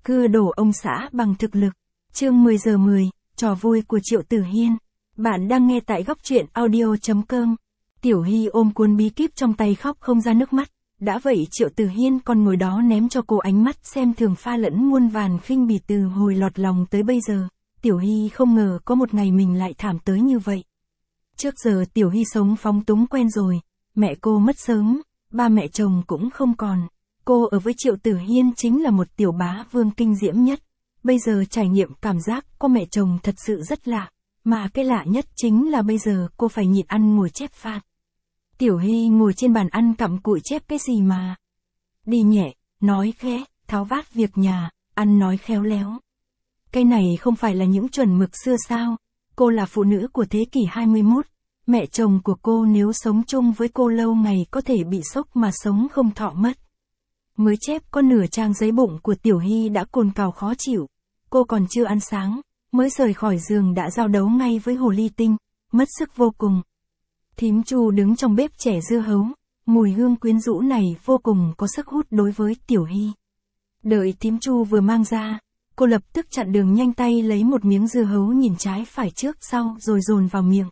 Cưa đổ ông xã bằng thực lực. Chương 10 giờ 10, trò vui của Triệu Tử Hiên. Bạn đang nghe tại góc truyện audio.com. Tiểu Hy ôm cuốn bí kíp trong tay khóc không ra nước mắt. Đã vậy Triệu Tử Hiên còn ngồi đó ném cho cô ánh mắt xem thường pha lẫn muôn vàn khinh bỉ từ hồi lọt lòng tới bây giờ. Tiểu Hy không ngờ có một ngày mình lại thảm tới như vậy. Trước giờ Tiểu Hy sống phóng túng quen rồi. Mẹ cô mất sớm, ba mẹ chồng cũng không còn. Cô ở với Triệu Tử Hiên chính là một tiểu bá vương kinh diễm nhất. Bây giờ trải nghiệm cảm giác có mẹ chồng thật sự rất lạ. Mà cái lạ nhất chính là bây giờ cô phải nhịn ăn ngồi chép phạt. Tiểu Hy ngồi trên bàn ăn cặm cụi chép cái gì mà. Đi nhẹ, nói khẽ, tháo vát việc nhà, ăn nói khéo léo. Cái này không phải là những chuẩn mực xưa sao. Cô là phụ nữ của thế kỷ 21. Mẹ chồng của cô nếu sống chung với cô lâu ngày có thể bị sốc mà sống không thọ mất. Mới chép có nửa trang giấy bụng của Tiểu Hy đã cồn cào khó chịu. Cô còn chưa ăn sáng, mới rời khỏi giường đã giao đấu ngay với hồ ly tinh, mất sức vô cùng. Thím Chu đứng trong bếp chẻ dưa hấu, mùi hương quyến rũ này vô cùng có sức hút đối với Tiểu Hy. Đợi thím Chu vừa mang ra, cô lập tức chặn đường nhanh tay lấy một miếng dưa hấu nhìn trái phải trước sau rồi dồn vào miệng.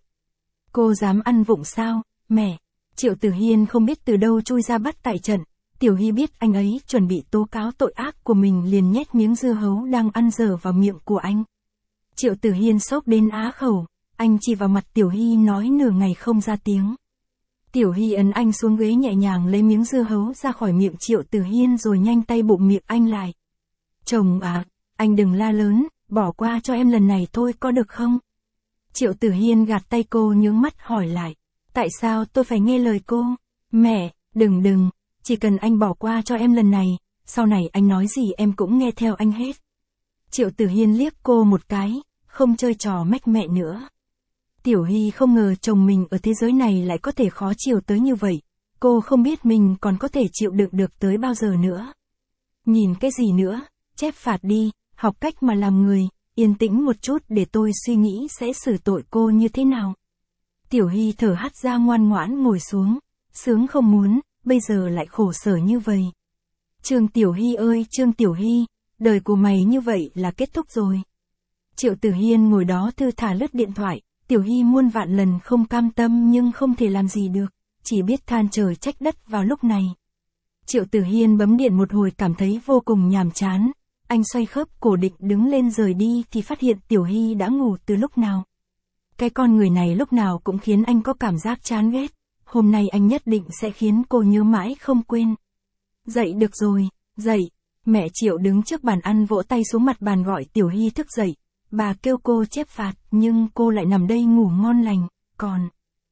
Cô dám ăn vụng sao, mẹ? Triệu Tử Hiên không biết từ đâu chui ra bắt tại trận. Tiểu Hy biết anh ấy chuẩn bị tố cáo tội ác của mình liền nhét miếng dưa hấu đang ăn dở vào miệng của anh. Triệu Tử Hiên sốc đến á khẩu, anh chỉ vào mặt Tiểu Hy nói nửa ngày không ra tiếng. Tiểu Hy ấn anh xuống ghế nhẹ nhàng lấy miếng dưa hấu ra khỏi miệng Triệu Tử Hiên rồi nhanh tay bụm miệng anh lại. Chồng à, anh đừng la lớn, bỏ qua cho em lần này thôi có được không? Triệu Tử Hiên gạt tay cô nhướng mắt hỏi lại. Tại sao tôi phải nghe lời cô? Mẹ, đừng. Chỉ cần anh bỏ qua cho em lần này, sau này anh nói gì em cũng nghe theo anh hết. Triệu Tử Hiên liếc cô một cái, không chơi trò mách mẹ nữa. Tiểu Hy không ngờ chồng mình ở thế giới này lại có thể khó chịu tới như vậy. Cô không biết mình còn có thể chịu đựng được tới bao giờ nữa. Nhìn cái gì nữa, chép phạt đi, học cách mà làm người, yên tĩnh một chút để tôi suy nghĩ sẽ xử tội cô như thế nào. Tiểu Hy thở hắt ra ngoan ngoãn ngồi xuống, sướng không muốn. Bây giờ lại khổ sở như vậy. Trương Tiểu Hy ơi Trương Tiểu Hy, đời của mày như vậy là kết thúc rồi. Triệu Tử Hiên ngồi đó thư thả lướt điện thoại, Tiểu Hy muôn vạn lần không cam tâm nhưng không thể làm gì được, chỉ biết than trời trách đất vào lúc này. Triệu Tử Hiên bấm điện một hồi cảm thấy vô cùng nhàm chán, anh xoay khớp cổ định đứng lên rời đi thì phát hiện Tiểu Hy đã ngủ từ lúc nào. Cái con người này lúc nào cũng khiến anh có cảm giác chán ghét. Hôm nay anh nhất định sẽ khiến cô nhớ mãi không quên. Dậy được rồi, dậy. Mẹ Triệu đứng trước bàn ăn vỗ tay xuống mặt bàn gọi Tiểu Hy thức dậy. Bà kêu cô chép phạt, nhưng cô lại nằm đây ngủ ngon lành, còn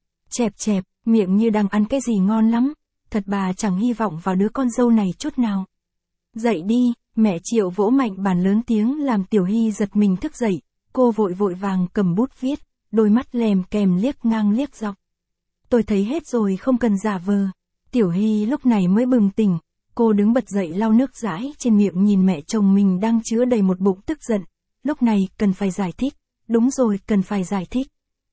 chẹp, miệng như đang ăn cái gì ngon lắm. Thật bà chẳng hy vọng vào đứa con dâu này chút nào. Dậy đi, mẹ Triệu vỗ mạnh bàn lớn tiếng làm Tiểu Hy giật mình thức dậy. Cô vội vàng cầm bút viết, đôi mắt lèm kèm liếc ngang liếc dọc. Tôi thấy hết rồi không cần giả vờ. Tiểu Hy lúc này mới bừng tỉnh. Cô đứng bật dậy lau nước dãi trên miệng nhìn mẹ chồng mình đang chứa đầy một bụng tức giận. Lúc này cần phải giải thích. Đúng rồi, cần phải giải thích.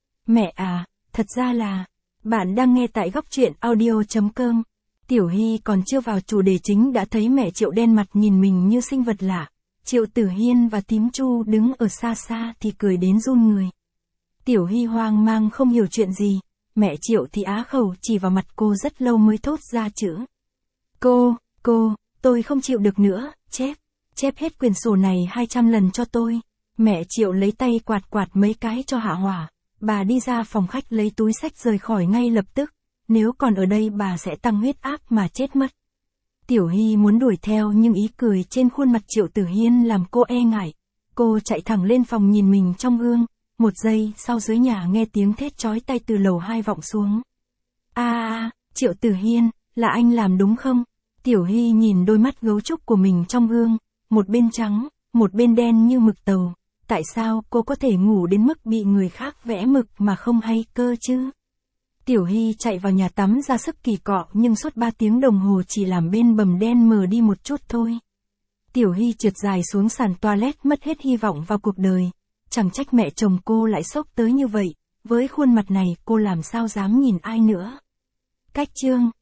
Mẹ à, thật ra là... Bạn đang nghe tại góc truyện audio.com. Tiểu Hy còn chưa vào chủ đề chính đã thấy mẹ Triệu đen mặt nhìn mình như sinh vật lạ. Triệu Tử Hiên và thím Chu đứng ở xa xa thì cười đến run người. Tiểu Hy hoang mang không hiểu chuyện gì. Mẹ Triệu thì á khẩu chỉ vào mặt cô rất lâu mới thốt ra chữ. Cô, tôi không chịu được nữa, chép hết quyển sổ này 200 lần cho tôi. Mẹ Triệu lấy tay quạt mấy cái cho hạ hỏa. Bà đi ra phòng khách lấy túi xách rời khỏi ngay lập tức. Nếu còn ở đây bà sẽ tăng huyết áp mà chết mất. Tiểu Hy muốn đuổi theo nhưng ý cười trên khuôn mặt Triệu Tử Hiên làm cô e ngại. Cô chạy thẳng lên phòng nhìn mình trong gương. Một giây sau dưới nhà nghe tiếng thét chói tai từ lầu 2 vọng xuống. Triệu Tử Hiên, là anh làm đúng không? Tiểu Hy nhìn đôi mắt gấu trúc của mình trong gương, một bên trắng, một bên đen như mực tàu. Tại sao cô có thể ngủ đến mức bị người khác vẽ mực mà không hay cơ chứ? Tiểu Hy chạy vào nhà tắm ra sức kỳ cọ nhưng suốt 3 tiếng đồng hồ chỉ làm bên bầm đen mờ đi một chút thôi. Tiểu Hy trượt dài xuống sàn toilet mất hết hy vọng vào cuộc đời. Chẳng trách mẹ chồng cô lại sốc tới như vậy, với khuôn mặt này cô làm sao dám nhìn ai nữa. Cách chương